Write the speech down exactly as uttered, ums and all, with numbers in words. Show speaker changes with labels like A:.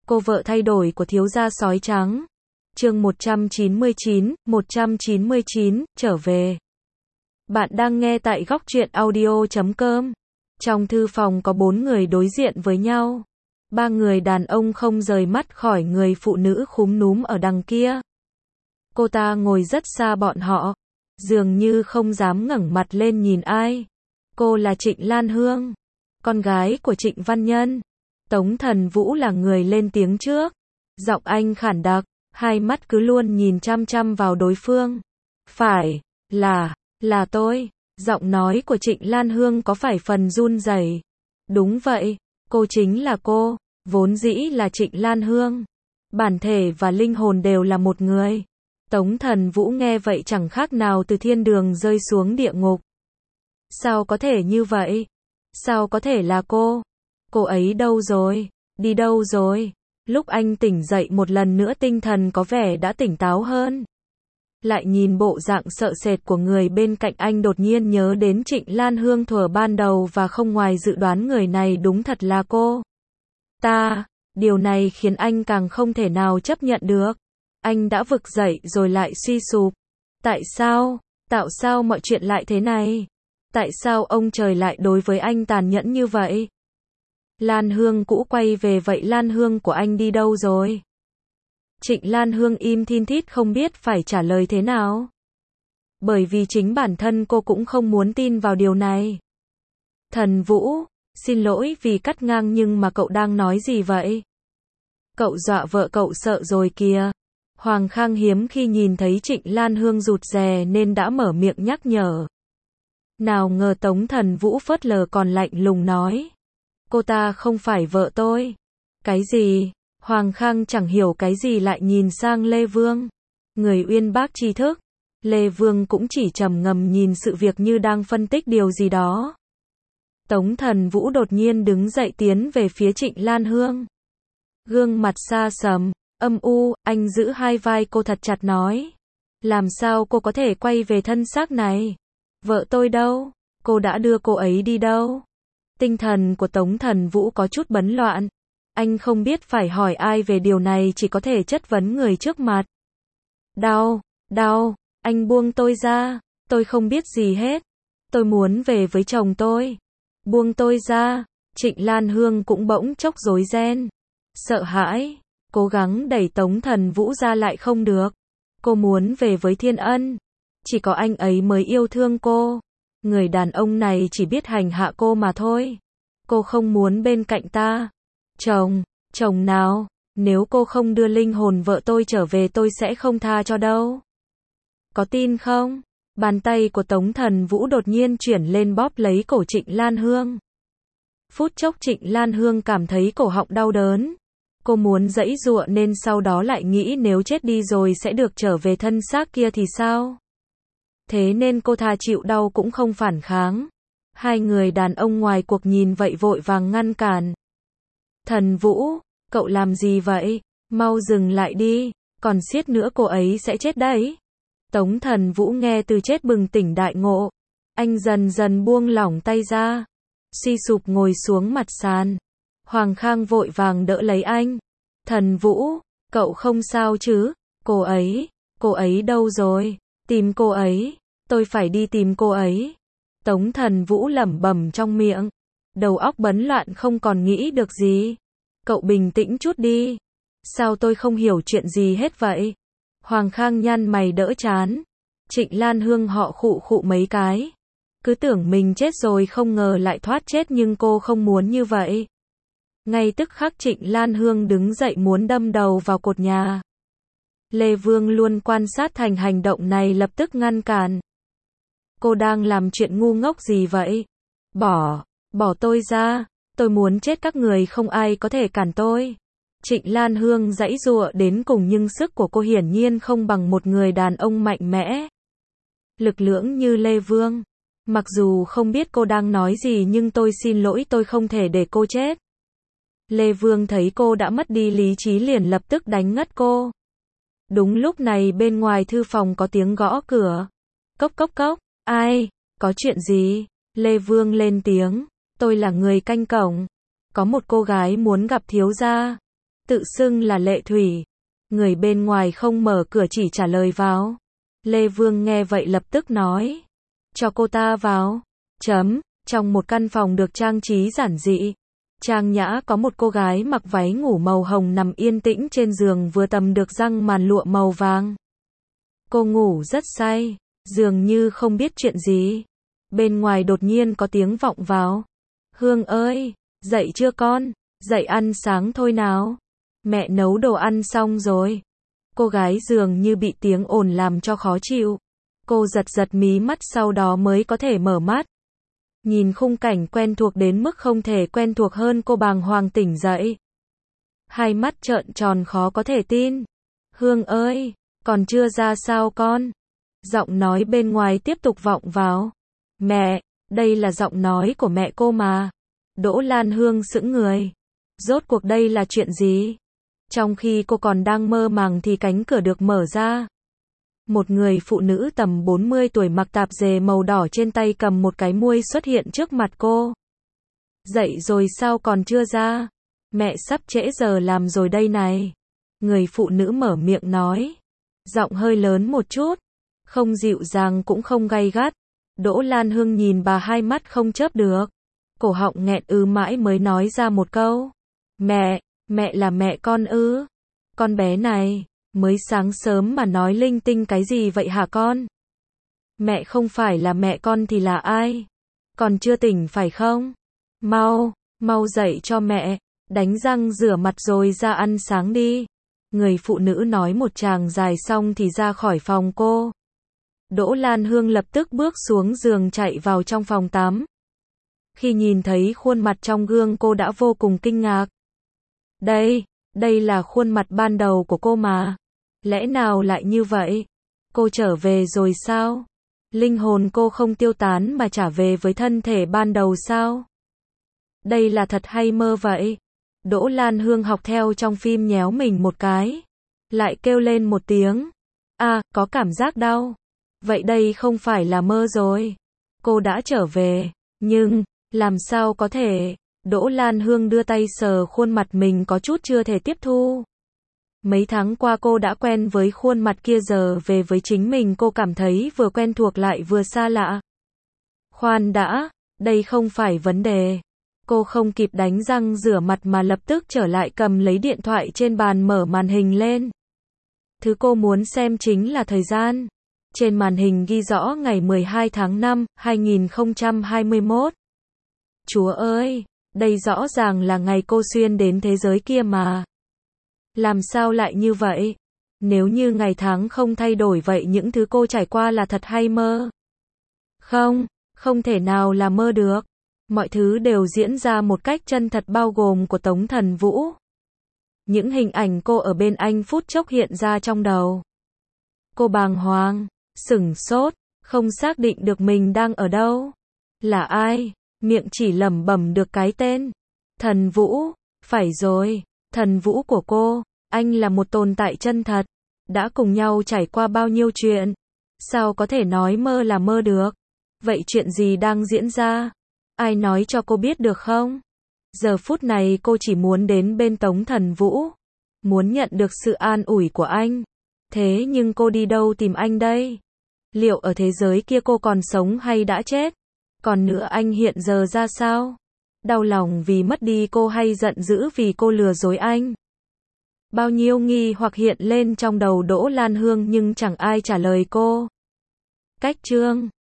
A: Cô vợ thay đổi của thiếu gia sói trắng. Chương một trăm chín mươi chín, một trăm chín mươi chín, trở về. Bạn đang nghe tại góc truyện audio chấm com. Trong thư phòng có bốn người đối diện với nhau. Ba người đàn ông không rời mắt khỏi người phụ nữ khúm núm ở đằng kia. Cô ta ngồi rất xa bọn họ, dường như không dám ngẩng mặt lên nhìn ai. Cô là Trịnh Lan Hương, con gái của Trịnh Văn Nhân. Tống Thần Vũ là người lên tiếng trước. Giọng anh khản đặc, hai mắt cứ luôn nhìn chăm chăm vào đối phương. Phải, là, là tôi. Giọng nói của Trịnh Lan Hương có phải phần run rẩy. Đúng vậy, cô chính là cô, vốn dĩ là Trịnh Lan Hương. Bản thể và linh hồn đều là một người. Tống Thần Vũ nghe vậy chẳng khác nào từ thiên đường rơi xuống địa ngục. Sao có thể như vậy? Sao có thể là cô? Cô ấy đâu rồi? Đi đâu rồi? Lúc anh tỉnh dậy một lần nữa tinh thần có vẻ đã tỉnh táo hơn. Lại nhìn bộ dạng sợ sệt của người bên cạnh anh đột nhiên nhớ đến Trịnh Lan Hương thuở ban đầu và không ngoài dự đoán người này đúng thật là cô. Ta, điều này khiến anh càng không thể nào chấp nhận được. Anh đã vực dậy rồi lại suy sụp. Tại sao? Tại sao mọi chuyện lại thế này? Tại sao ông trời lại đối với anh tàn nhẫn như vậy? Lan Hương cũ quay về vậy Lan Hương của anh đi đâu rồi? Trịnh Lan Hương im thin thít không biết phải trả lời thế nào. Bởi vì chính bản thân cô cũng không muốn tin vào điều này. Thần Vũ, xin lỗi vì cắt ngang nhưng mà cậu đang nói gì vậy? Cậu dọa vợ cậu sợ rồi kìa. Hoàng Khang hiếm khi nhìn thấy Trịnh Lan Hương rụt rè nên đã mở miệng nhắc nhở. Nào ngờ Tống Thần Vũ phớt lờ còn lạnh lùng nói. Cô ta không phải vợ tôi. Cái gì? Hoàng Khang chẳng hiểu cái gì lại nhìn sang Lê Vương. Người uyên bác tri thức. Lê Vương cũng chỉ trầm ngâm nhìn sự việc như đang phân tích điều gì đó. Tống Thần Vũ đột nhiên đứng dậy tiến về phía Trịnh Lan Hương. Gương mặt xa sầm, âm u, anh giữ hai vai cô thật chặt nói. Làm sao cô có thể quay về thân xác này? Vợ tôi đâu? Cô đã đưa cô ấy đi đâu? Tinh thần của Tống Thần Vũ có chút bấn loạn. Anh không biết phải hỏi ai về điều này, chỉ có thể chất vấn người trước mặt. Đau, đau, anh buông tôi ra, tôi không biết gì hết. Tôi muốn về với chồng tôi. Buông tôi ra. Trịnh Lan Hương cũng bỗng chốc rối ren. Sợ hãi, cố gắng đẩy Tống Thần Vũ ra lại không được. Cô muốn về với Thiên Ân. Chỉ có anh ấy mới yêu thương cô. Người đàn ông này chỉ biết hành hạ cô mà thôi. Cô không muốn bên cạnh ta. Chồng, chồng nào? Nếu cô không đưa linh hồn vợ tôi trở về tôi sẽ không tha cho đâu. Có tin không? Bàn tay của Tống Thần Vũ đột nhiên chuyển lên bóp lấy cổ Trịnh Lan Hương. Phút chốc Trịnh Lan Hương cảm thấy cổ họng đau đớn. Cô muốn giãy giụa nên sau đó lại nghĩ nếu chết đi rồi sẽ được trở về thân xác kia thì sao? Thế nên cô thà chịu đau cũng không phản kháng. Hai người đàn ông ngoài cuộc nhìn vậy vội vàng ngăn cản. Thần Vũ, cậu làm gì vậy? Mau dừng lại đi, còn siết nữa cô ấy sẽ chết đấy. Tống Thần Vũ nghe từ chết bừng tỉnh đại ngộ. Anh dần dần buông lỏng tay ra. Suy sụp ngồi xuống mặt sàn. Hoàng Khang vội vàng đỡ lấy anh. Thần Vũ, cậu không sao chứ? Cô ấy, cô ấy đâu rồi? Tìm cô ấy, tôi phải đi tìm cô ấy. Tống Thần Vũ lẩm bẩm trong miệng. Đầu óc bấn loạn không còn nghĩ được gì. Cậu bình tĩnh chút đi. Sao tôi không hiểu chuyện gì hết vậy? Hoàng Khang nhăn mày đỡ chán. Trịnh Lan Hương họ khụ khụ mấy cái. Cứ tưởng mình chết rồi không ngờ lại thoát chết nhưng cô không muốn như vậy. Ngay tức khắc Trịnh Lan Hương đứng dậy muốn đâm đầu vào cột nhà. Lê Vương luôn quan sát thành hành động này lập tức ngăn cản. Cô đang làm chuyện ngu ngốc gì vậy? Bỏ, bỏ tôi ra, tôi muốn chết các người không ai có thể cản tôi. Trịnh Lan Hương giãy giụa đến cùng nhưng sức của cô hiển nhiên không bằng một người đàn ông mạnh mẽ. Lực lưỡng như Lê Vương. Mặc dù không biết cô đang nói gì nhưng tôi xin lỗi tôi không thể để cô chết. Lê Vương thấy cô đã mất đi lý trí liền lập tức đánh ngất cô. Đúng lúc này bên ngoài thư phòng có tiếng gõ cửa. Cốc cốc cốc, ai, có chuyện gì? Lê Vương lên tiếng, tôi là người canh cổng. Có một cô gái muốn gặp thiếu gia. tự xưng là Lệ Thủy. Người bên ngoài không mở cửa chỉ trả lời vào. Lê Vương nghe vậy lập tức nói. Cho cô ta vào. Chấm, trong một căn phòng được trang trí giản dị. Trang nhã có một cô gái mặc váy ngủ màu hồng nằm yên tĩnh trên giường vừa tầm được răng màn lụa màu vàng. Cô ngủ rất say, dường như không biết chuyện gì. Bên ngoài đột nhiên có tiếng vọng vào. Hương ơi, dậy chưa con? Dậy ăn sáng thôi nào. Mẹ nấu đồ ăn xong rồi. Cô gái dường như bị tiếng ồn làm cho khó chịu. Cô giật giật mí mắt sau đó mới có thể mở mắt. Nhìn khung cảnh quen thuộc đến mức không thể quen thuộc hơn, cô bàng hoàng tỉnh dậy. Hai mắt trợn tròn khó có thể tin. Hương ơi, còn chưa ra sao con? Giọng nói bên ngoài tiếp tục vọng vào. Mẹ, đây là giọng nói của mẹ cô mà. Đỗ Lan Hương sững người. Rốt cuộc đây là chuyện gì? Trong khi cô còn đang mơ màng thì cánh cửa được mở ra. Một người phụ nữ tầm bốn mươi tuổi mặc tạp dề màu đỏ trên tay cầm một cái muôi xuất hiện trước mặt cô. Dậy rồi sao còn chưa ra? Mẹ sắp trễ giờ làm rồi đây này. Người phụ nữ mở miệng nói. Giọng hơi lớn một chút. Không dịu dàng cũng không gay gắt. Đỗ Lan Hương nhìn bà hai mắt không chớp được. Cổ họng nghẹn ứ mãi mới nói ra một câu. Mẹ, mẹ là mẹ con ư? Con bé này, mới sáng sớm mà nói linh tinh cái gì vậy hả con? Mẹ không phải là mẹ con thì là ai? Còn chưa tỉnh phải không? Mau, mau dậy cho mẹ, đánh răng rửa mặt rồi ra ăn sáng đi. Người phụ nữ nói một tràng dài xong thì ra khỏi phòng cô. Đỗ Lan Hương lập tức bước xuống giường chạy vào trong phòng tắm. Khi nhìn thấy khuôn mặt trong gương cô đã vô cùng kinh ngạc. Đây, đây là khuôn mặt ban đầu của cô mà. Lẽ nào lại như vậy? Cô trở về rồi sao? Linh hồn cô không tiêu tán mà trả về với thân thể ban đầu sao? Đây là thật hay mơ vậy? Đỗ Lan Hương học theo trong phim nhéo mình một cái. Lại kêu lên một tiếng. À, có cảm giác đau. Vậy đây không phải là mơ rồi. Cô đã trở về. Nhưng, làm sao có thể? Đỗ Lan Hương đưa tay sờ khuôn mặt mình có chút chưa thể tiếp thu. Mấy tháng qua cô đã quen với khuôn mặt kia, giờ về với chính mình cô cảm thấy vừa quen thuộc lại vừa xa lạ. Khoan đã, đây không phải vấn đề. Cô không kịp đánh răng rửa mặt mà lập tức trở lại cầm lấy điện thoại trên bàn mở màn hình lên. Thứ cô muốn xem chính là thời gian. Trên màn hình ghi rõ ngày mười hai tháng năm, hai nghìn không trăm hai mươi mốt. Chúa ơi, đây rõ ràng là ngày cô xuyên đến thế giới kia mà. Làm sao lại như vậy? Nếu như ngày tháng không thay đổi vậy những thứ cô trải qua là thật hay mơ? Không, không thể nào là mơ được. Mọi thứ đều diễn ra một cách chân thật bao gồm của Tống Thần Vũ. Những hình ảnh cô ở bên anh phút chốc hiện ra trong đầu. Cô bàng hoàng, sửng sốt, không xác định được mình đang ở đâu. Là ai? Miệng chỉ lẩm bẩm được cái tên. Thần Vũ, phải rồi, thần Vũ của cô. Anh là một tồn tại chân thật. Đã cùng nhau trải qua bao nhiêu chuyện. Sao có thể nói mơ là mơ được? Vậy chuyện gì đang diễn ra? Ai nói cho cô biết được không? Giờ phút này cô chỉ muốn đến bên Tống Thần Vũ. Muốn nhận được sự an ủi của anh. Thế nhưng cô đi đâu tìm anh đây? Liệu ở thế giới kia cô còn sống hay đã chết? Còn nữa anh hiện giờ ra sao? Đau lòng vì mất đi cô hay giận dữ vì cô lừa dối anh? Bao nhiêu nghi hoặc hiện lên trong đầu Đỗ Lan Hương nhưng chẳng ai trả lời cô. Cách chương